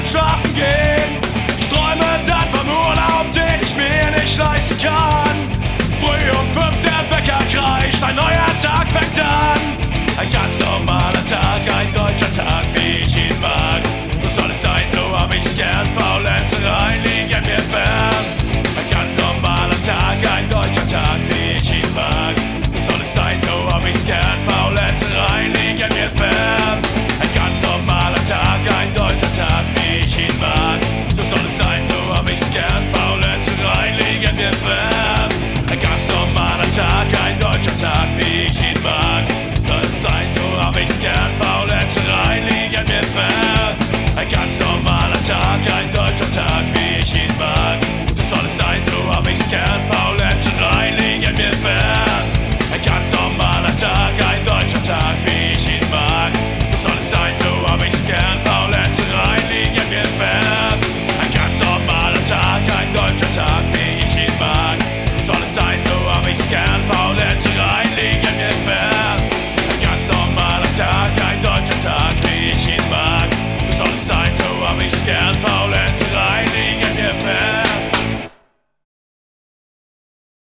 Nacht schlafen gehen. Ich träume dann vom Urlaub, den ich mir nicht leisten kann. Früh um 5 der Wecker kreischt, ein neuer Tag fängt an. Ein ganz normaler Tag, ein deutscher Tag, wie ich ihn mag. So soll es sein, so hab ich's gern, Faulenzereien liegen mir fern. Ein ganz normaler Tag, ein deutscher Tag, wie ich ihn mag. So soll es sein, so hab ich's gern, Faulenzereien liegen mir fern. Ein ganz normaler Tag, ein deutscher Tag, wie ich ihn mag. So soll es sein, so hab ich's gern, Faulenzereien liegen mir fern. Ein ganz normaler Tag, ein deutscher Tag, wie ich ihn mag. Soll es sein, so hab ich's gern, Faulenzereien liegen mir fern. Ein ganz normaler Tag, ein deutscher Tag, wie ich ihn mag. So soll es sein, so hab ich's gern, Faulenzereien liegen mir fern. Ein ganz normaler Tag, ein deutscher Tag, wie ich ihn mag. So soll es sein, so hab ich's gern, Faulenzereien liegen mir fern. Ein ganz normaler Tag, ein deutscher Tag, wie ich ihn mag. So soll es sein, so hab ich's gern, Faulenzereien